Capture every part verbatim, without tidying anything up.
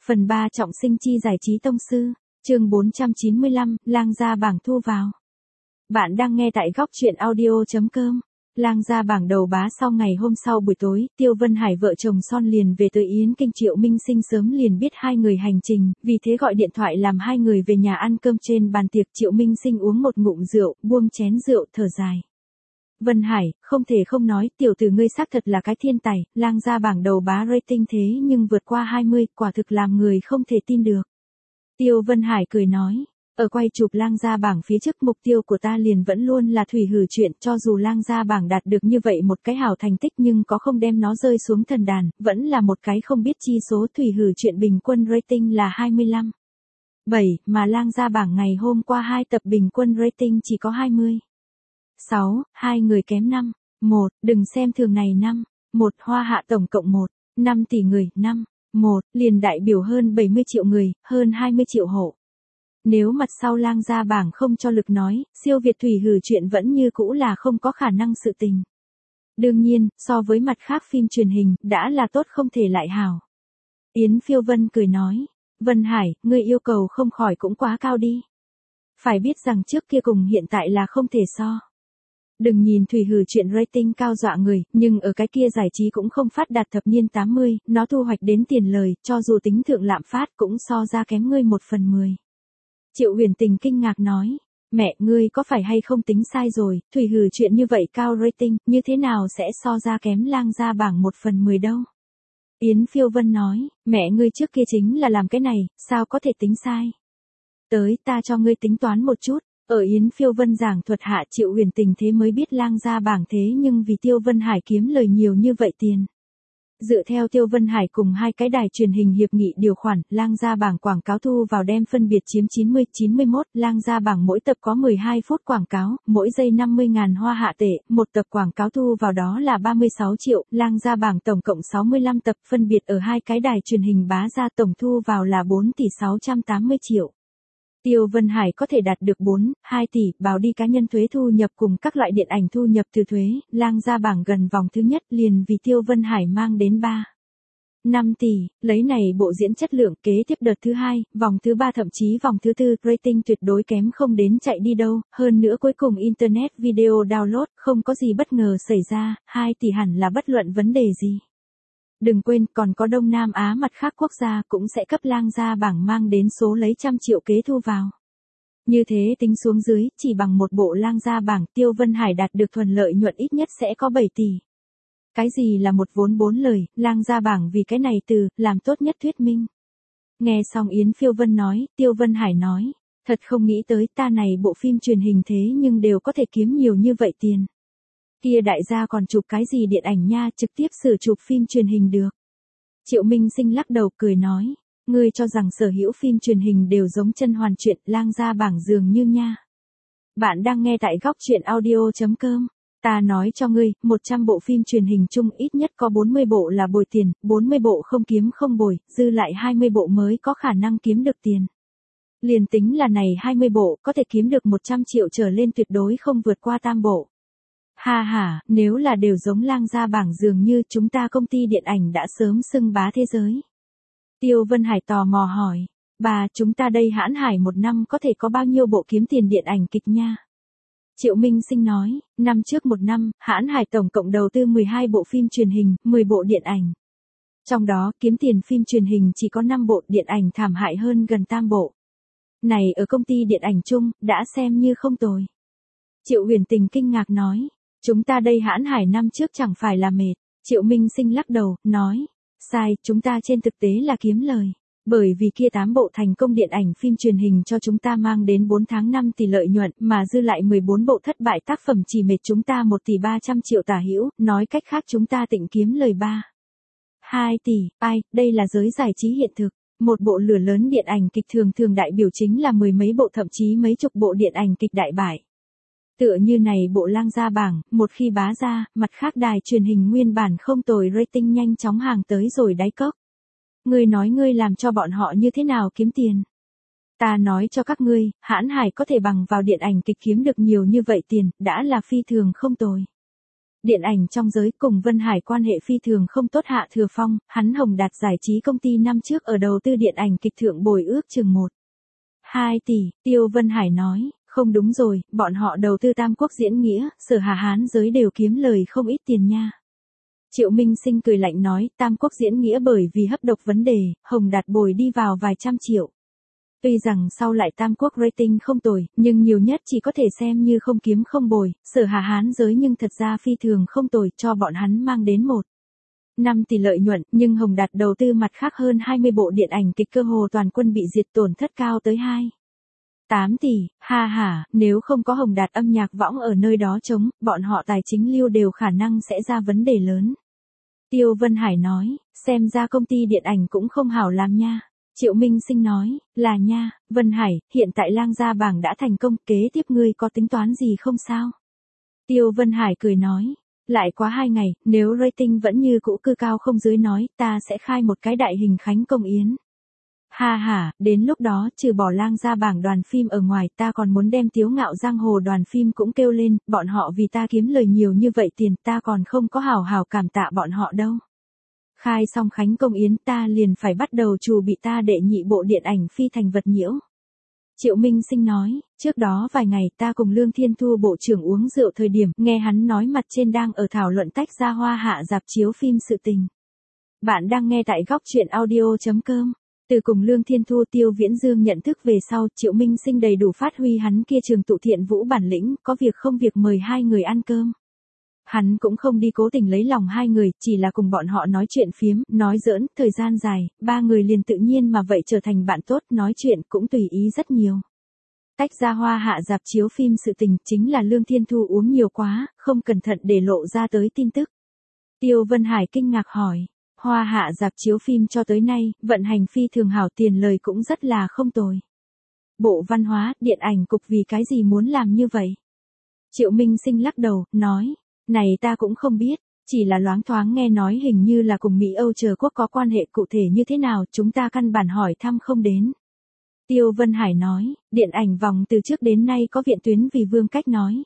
Phần ba trọng sinh chi giải trí tông sư, chương bốn trăm chín mươi lăm, lang gia bảng thu vào. Bạn đang nghe tại góc truyện audio chấm com. Lang gia bảng đầu bá. Sau ngày hôm sau buổi tối, Tiêu Vân Hải vợ chồng son liền về tới Yến Kinh. Triệu Minh Sinh sớm liền biết hai người hành trình, vì thế gọi điện thoại làm hai người về nhà ăn cơm. Trên bàn tiệc, Triệu Minh Sinh uống một ngụm rượu, buông chén rượu thở dài. Vân Hải, không thể không nói, tiểu tử ngươi xác thật là cái thiên tài, lang gia bảng đầu bá rating thế nhưng vượt qua hai mươi, quả thực làm người không thể tin được. Tiêu Vân Hải cười nói, ở quay chụp lang gia bảng phía trước, mục tiêu của ta liền vẫn luôn là thủy hử chuyện, cho dù lang gia bảng đạt được như vậy một cái hảo thành tích nhưng có không đem nó rơi xuống thần đàn, vẫn là một cái không biết chi số. Thủy hử chuyện bình quân rating là hai mươi lăm phẩy bảy, mà lang gia bảng ngày hôm qua hai tập bình quân rating chỉ có hai mươi sáu, hai người kém năm, một, đừng xem thường này năm, một hoa hạ tổng cộng một, năm tỷ người, năm, một, liền đại biểu hơn bảy mươi triệu người, hơn hai mươi triệu hộ. Nếu mặt sau lang gia bảng không cho lực nói, siêu việt thủy hử chuyện vẫn như cũ là không có khả năng sự tình. Đương nhiên, so với mặt khác phim truyền hình, đã là tốt không thể lại hảo. Yến Phiêu Vân cười nói, Vân Hải, ngươi yêu cầu không khỏi cũng quá cao đi. Phải biết rằng trước kia cùng hiện tại là không thể so. Đừng nhìn thủy hử chuyện rating cao dọa người, nhưng ở cái kia giải trí cũng không phát đạt thập niên tám mươi, nó thu hoạch đến tiền lời, cho dù tính thượng lạm phát cũng so ra kém ngươi một phần mười. Triệu Huyền Tình kinh ngạc nói, mẹ, ngươi có phải hay không tính sai rồi, thủy hử chuyện như vậy cao rating, như thế nào sẽ so ra kém lang gia bảng một phần mười đâu? Yến Phiêu Vân nói, mẹ ngươi trước kia chính là làm cái này, sao có thể tính sai? Tới, ta cho ngươi tính toán một chút. Ở Yến Phiêu Vân giảng thuật hạ, Triệu Huyền Tình thế mới biết lang gia bảng thế nhưng vì Tiêu Vân Hải kiếm lời nhiều như vậy tiền. Dựa theo Tiêu Vân Hải cùng hai cái đài truyền hình hiệp nghị điều khoản, lang gia bảng quảng cáo thu vào đem phân biệt chiếm chín mươi, chín mươi mốt, lang gia bảng mỗi tập có mười hai phút quảng cáo, mỗi giây năm mươi nghìn hoa hạ tệ, một tập quảng cáo thu vào đó là ba mươi sáu triệu, lang gia bảng tổng cộng sáu mươi lăm tập phân biệt ở hai cái đài truyền hình bá ra, tổng thu vào là bốn tỷ sáu trăm tám mươi triệu. Tiêu Vân Hải có thể đạt được bốn, hai tỷ, báo đi cá nhân thuế thu nhập cùng các loại điện ảnh thu nhập từ thuế, lang gia bảng gần vòng thứ nhất liền vì Tiêu Vân Hải mang đến ba, năm tỷ, lấy này bộ diễn chất lượng. Kế tiếp đợt thứ hai, vòng thứ ba thậm chí vòng thứ tư, rating tuyệt đối kém không đến chạy đi đâu, hơn nữa cuối cùng Internet video download, không có gì bất ngờ xảy ra, hai tỷ hẳn là bất luận vấn đề gì. Đừng quên, còn có Đông Nam Á mặt khác quốc gia cũng sẽ cấp lang gia bảng mang đến số lấy trăm triệu kế thu vào. Như thế tính xuống dưới, chỉ bằng một bộ lang gia bảng, Tiêu Vân Hải đạt được thuần lợi nhuận ít nhất sẽ có bảy tỷ. Cái gì là một vốn bốn lời, lang gia bảng vì cái này từ, làm tốt nhất thuyết minh. Nghe xong Yến Phiêu Vân nói, Tiêu Vân Hải nói, thật không nghĩ tới ta này bộ phim truyền hình thế nhưng đều có thể kiếm nhiều như vậy tiền. Kia đại gia còn chụp cái gì điện ảnh nha, trực tiếp sử chụp phim truyền hình được. Triệu Minh Sinh lắc đầu cười nói, ngươi cho rằng sở hữu phim truyền hình đều giống chân hoàn truyện, lang gia bảng dường như nha. Bạn đang nghe tại góc truyện audio chấm com. Ta nói cho ngươi, một trăm bộ phim truyền hình chung ít nhất có bốn mươi bộ là bồi tiền, bốn mươi bộ không kiếm không bồi, dư lại hai mươi bộ mới có khả năng kiếm được tiền. Liền tính là này hai mươi bộ, có thể kiếm được một trăm triệu trở lên tuyệt đối không vượt qua tam bộ. Ha ha, nếu là đều giống lang gia bảng dường như chúng ta công ty điện ảnh đã sớm xưng bá thế giới. Tiêu Vân Hải tò mò hỏi, bà, chúng ta đây Hãn Hải một năm có thể có bao nhiêu bộ kiếm tiền điện ảnh kịch nha? Triệu Minh Sinh nói, năm trước một năm, Hãn Hải tổng cộng đầu tư mười hai bộ phim truyền hình, mười bộ điện ảnh. Trong đó, kiếm tiền phim truyền hình chỉ có năm bộ, điện ảnh thảm hại hơn gần tam bộ. Này ở công ty điện ảnh chung, đã xem như không tồi. Triệu Huyền Tình kinh ngạc nói, chúng ta đây Hãn Hải năm trước chẳng phải là mệt. Triệu Minh Sinh lắc đầu, nói, sai, chúng ta trên thực tế là kiếm lời. Bởi vì kia tám bộ thành công điện ảnh phim truyền hình cho chúng ta mang đến bốn tháng năm tỷ lợi nhuận, mà dư lại mười bốn bộ thất bại tác phẩm chỉ mệt chúng ta một tỷ ba trăm triệu tả hữu, nói cách khác chúng ta tịnh kiếm lời ba, hai tỷ, ai, đây là giới giải trí hiện thực. Một bộ lửa lớn điện ảnh kịch thường thường đại biểu chính là mười mấy bộ thậm chí mấy chục bộ điện ảnh kịch đại bại. Tựa như này bộ lang gia bảng, một khi bá ra, mặt khác đài truyền hình nguyên bản không tồi rating nhanh chóng hàng tới rồi đáy cốc. Ngươi nói ngươi làm cho bọn họ như thế nào kiếm tiền? Ta nói cho các ngươi, Hãn Hải có thể bằng vào điện ảnh kịch kiếm được nhiều như vậy tiền, đã là phi thường không tồi. Điện ảnh trong giới cùng Vân Hải quan hệ phi thường không tốt. Hạ Thừa Phong, hắn Hồng Đạt Giải trí công ty năm trước ở đầu tư điện ảnh kịch thượng bồi ước chừng một, hai tỷ, Tiêu Vân Hải nói, không đúng rồi, bọn họ đầu tư Tam Quốc diễn nghĩa, Sở Hà Hán giới đều kiếm lời không ít tiền nha. Triệu Minh Sinh cười lạnh nói, Tam Quốc diễn nghĩa bởi vì hấp độc vấn đề, Hồng Đạt bồi đi vào vài trăm triệu. Tuy rằng sau lại Tam Quốc rating không tồi, nhưng nhiều nhất chỉ có thể xem như không kiếm không bồi, Sở Hà Hán giới nhưng thật ra phi thường không tồi, cho bọn hắn mang đến một năm tỷ lợi nhuận, nhưng Hồng Đạt đầu tư mặt khác hơn hai mươi bộ điện ảnh kịch cơ hồ toàn quân bị diệt, tổn thất cao tới hai, tám tỷ, ha ha, nếu không có Hồng Đạt âm nhạc võng ở nơi đó chống, bọn họ tài chính lưu đều khả năng sẽ ra vấn đề lớn. Tiêu Vân Hải nói, xem ra công ty điện ảnh cũng không hảo làm nha. Triệu Minh Sinh nói, là nha, Vân Hải, hiện tại Lang Gia bảng đã thành công, kế tiếp ngươi có tính toán gì không sao? Tiêu Vân Hải cười nói, lại quá hai ngày, nếu rating vẫn như cũ cư cao không dưới nói, ta sẽ khai một cái đại hình khánh công yến. Ha ha, đến lúc đó, trừ bỏ Lang Gia bảng đoàn phim ở ngoài, ta còn muốn đem Tiếu Ngạo Giang Hồ đoàn phim cũng kêu lên, bọn họ vì ta kiếm lời nhiều như vậy tiền, ta còn không có hào hào cảm tạ bọn họ đâu. Khai xong khánh công yến ta liền phải bắt đầu chuẩn bị ta đệ nhị bộ điện ảnh Phi Thành Vật Nhiễu. Triệu Minh Sinh nói, trước đó vài ngày ta cùng Lương Thiên Thu bộ trưởng uống rượu thời điểm, nghe hắn nói mặt trên đang ở thảo luận tách ra Hoa Hạ rạp chiếu phim sự tình. Bạn đang nghe tại góc truyện audio chấm com. Từ cùng Lương Thiên Thu Tiêu Viễn Dương nhận thức về sau, Triệu Minh Sinh đầy đủ phát huy hắn kia trường tụ thiện vũ bản lĩnh, có việc không việc mời hai người ăn cơm. Hắn cũng không đi cố tình lấy lòng hai người, chỉ là cùng bọn họ nói chuyện phiếm, nói giỡn, thời gian dài, ba người liền tự nhiên mà vậy trở thành bạn tốt, nói chuyện cũng tùy ý rất nhiều. Tách ra Hoa Hạ rạp chiếu phim sự tình chính là Lương Thiên Thu uống nhiều quá, không cẩn thận để lộ ra tới tin tức. Tiêu Vân Hải kinh ngạc hỏi, Hoa Hạ rạp chiếu phim cho tới nay, vận hành phi thường hảo, tiền lời cũng rất là không tồi. Bộ Văn hóa, Điện ảnh cục vì cái gì muốn làm như vậy? Triệu Minh Sinh lắc đầu, nói, này ta cũng không biết, chỉ là loáng thoáng nghe nói hình như là cùng Mỹ Âu chờ quốc có quan hệ, cụ thể như thế nào chúng ta căn bản hỏi thăm không đến. Tiêu Vân Hải nói, điện ảnh vòng từ trước đến nay có viện tuyến vì Vương Cách nói.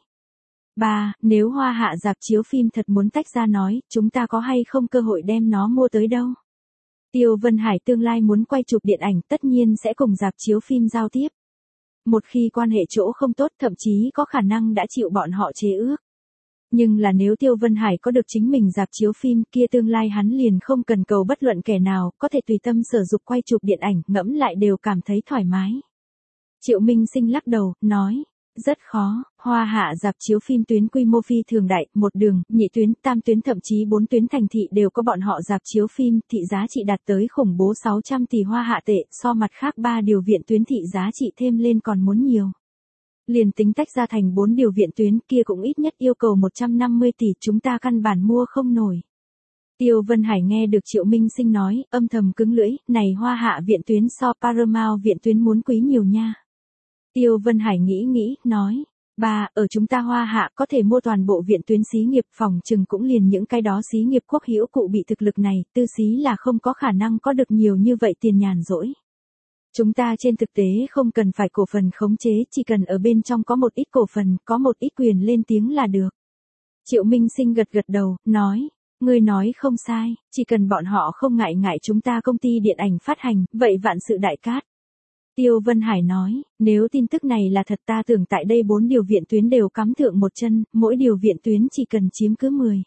Ba, nếu Hoa Hạ rạp chiếu phim thật muốn tách ra nói, chúng ta có hay không cơ hội đem nó mua tới đâu? Tiêu Vân Hải tương lai muốn quay chụp điện ảnh tất nhiên sẽ cùng rạp chiếu phim giao tiếp. Một khi quan hệ chỗ không tốt thậm chí có khả năng đã chịu bọn họ chế ước. Nhưng là nếu Tiêu Vân Hải có được chính mình rạp chiếu phim kia tương lai hắn liền không cần cầu bất luận kẻ nào, có thể tùy tâm sở dục quay chụp điện ảnh, ngẫm lại đều cảm thấy thoải mái. Triệu Minh Sinh lắc đầu, nói, rất khó, Hoa Hạ rạp chiếu phim tuyến quy mô phi thường đại, một đường, nhị tuyến, tam tuyến thậm chí bốn tuyến thành thị đều có bọn họ rạp chiếu phim, thị giá trị đạt tới khủng bố sáu trăm tỷ Hoa Hạ tệ, so mặt khác ba điều viện tuyến thị giá trị thêm lên còn muốn nhiều. Liền tính tách ra thành bốn điều viện tuyến kia cũng ít nhất yêu cầu một trăm năm mươi tỷ, chúng ta căn bản mua không nổi. Tiêu Vân Hải nghe được Triệu Minh Sinh nói, âm thầm cứng lưỡi, này Hoa Hạ viện tuyến so Paramount viện tuyến muốn quý nhiều nha. Tiêu Vân Hải nghĩ nghĩ, nói, ba, ở chúng ta Hoa Hạ có thể mua toàn bộ viện tuyến xí nghiệp, phòng chừng cũng liền những cái đó xí nghiệp quốc hữu cụ bị thực lực này, tư xí là không có khả năng có được nhiều như vậy tiền nhàn rỗi. Chúng ta trên thực tế không cần phải cổ phần khống chế, chỉ cần ở bên trong có một ít cổ phần, có một ít quyền lên tiếng là được. Triệu Minh Sinh gật gật đầu, nói, ngươi nói không sai, chỉ cần bọn họ không ngại ngại chúng ta công ty điện ảnh phát hành, vậy vạn sự đại cát. Tiêu Vân Hải nói, nếu tin tức này là thật ta tưởng tại đây bốn điều viện tuyến đều cắm thượng một chân, mỗi điều viện tuyến chỉ cần chiếm cứ mười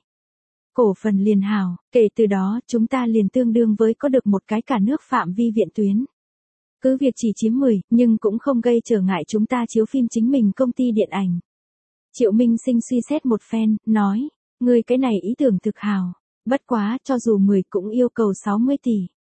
cổ phần liền hào, kể từ đó chúng ta liền tương đương với có được một cái cả nước phạm vi viện tuyến. Cứ việc chỉ chiếm mười, nhưng cũng không gây trở ngại chúng ta chiếu phim chính mình công ty điện ảnh. Triệu Minh Sinh suy xét một phen, nói, ngươi cái này ý tưởng thực hào, bất quá, cho dù mười cũng yêu cầu sáu mươi tỷ.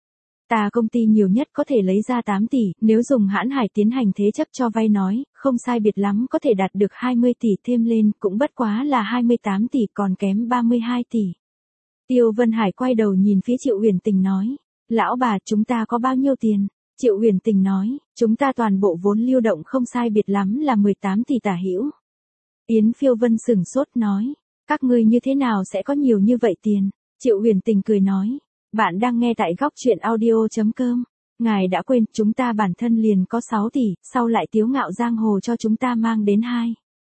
Ta công ty nhiều nhất có thể lấy ra tám tỷ, nếu dùng Hãn Hải tiến hành thế chấp cho vay nói, không sai biệt lắm có thể đạt được hai mươi tỷ, thêm lên cũng bất quá là hai mươi tám tỷ, còn kém ba mươi hai tỷ. Tiêu Vân Hải quay đầu nhìn phía Triệu Huyền Tình nói, lão bà chúng ta có bao nhiêu tiền? Triệu Huyền Tình nói, chúng ta toàn bộ vốn lưu động không sai biệt lắm là mười tám tỷ tả hữu. Yến Phiêu Vân sửng sốt nói, các ngươi như thế nào sẽ có nhiều như vậy tiền? Triệu Huyền Tình cười nói, bạn đang nghe tại góc truyện audio chấm com. Ngài đã quên, chúng ta bản thân liền có sáu tỷ, sau lại Tiếu Ngạo Giang Hồ cho chúng ta mang đến hai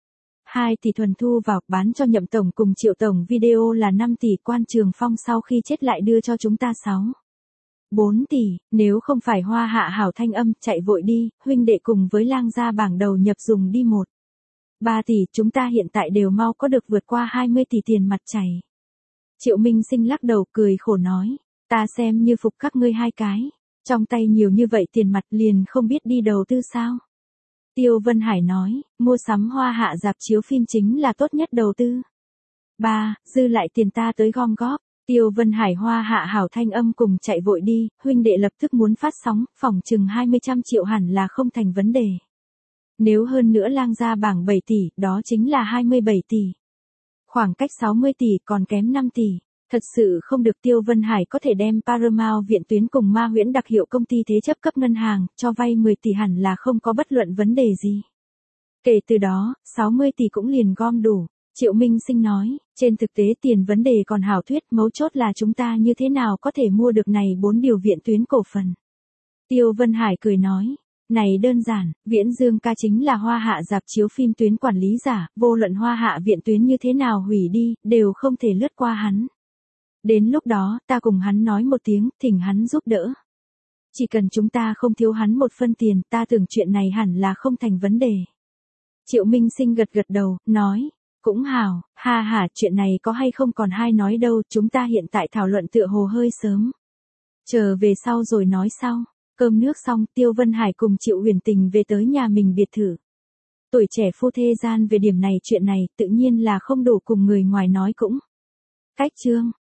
hai tỷ thuần thu vào, bán cho Nhậm tổng cùng Triệu tổng video là năm tỷ, Quan Trường Phong sau khi chết lại đưa cho chúng ta sáu, bốn tỷ, nếu không phải Hoa Hạ hảo thanh âm, chạy vội đi, huynh đệ cùng với Lang gia bảng đầu nhập dùng đi một, ba tỷ, chúng ta hiện tại đều mau có được vượt qua hai mươi tỷ tiền mặt chảy. Triệu Minh Sinh lắc đầu cười khổ nói, ta xem như phục các ngươi hai cái, trong tay nhiều như vậy tiền mặt liền không biết đi đầu tư sao. Tiêu Vân Hải nói, mua sắm Hoa Hạ rạp chiếu phim chính là tốt nhất đầu tư. Ba, dư lại tiền ta tới gom góp. Tiêu Vân Hải Hoa Hạ hảo thanh âm cùng chạy vội đi, huynh đệ lập tức muốn phát sóng, phòng chừng hai mươi trăm triệu hẳn là không thành vấn đề. Nếu hơn nữa Lang gia bảng bảy tỷ, đó chính là hai mươi bảy tỷ. Khoảng cách sáu mươi tỷ còn kém năm tỷ. Thật sự không được, Tiêu Vân Hải có thể đem Paramount viện tuyến cùng Ma Huyễn đặc hiệu công ty thế chấp cấp ngân hàng, cho vay mười tỷ hẳn là không có bất luận vấn đề gì. Kể từ đó, sáu mươi tỷ cũng liền gom đủ. Triệu Minh Sinh nói, trên thực tế tiền vấn đề còn hảo thuyết, mấu chốt là chúng ta như thế nào có thể mua được này bốn điều viện tuyến cổ phần. Tiêu Vân Hải cười nói, này đơn giản, Viễn Dương ca chính là Hoa Hạ rạp chiếu phim tuyến quản lý giả, vô luận Hoa Hạ viện tuyến như thế nào hủy đi, đều không thể lướt qua hắn. Đến lúc đó, ta cùng hắn nói một tiếng, thỉnh hắn giúp đỡ. Chỉ cần chúng ta không thiếu hắn một phân tiền, ta tưởng chuyện này hẳn là không thành vấn đề. Triệu Minh Sinh gật gật đầu, nói, cũng hảo, ha ha, chuyện này có hay không còn hai nói đâu, chúng ta hiện tại thảo luận tựa hồ hơi sớm. Chờ về sau rồi nói sau. Cơm nước xong, Tiêu Vân Hải cùng Triệu Huyền Tình về tới nhà mình biệt thự. Tuổi trẻ phu thê gian về điểm này chuyện này, tự nhiên là không đủ cùng người ngoài nói cũng. Cách chương.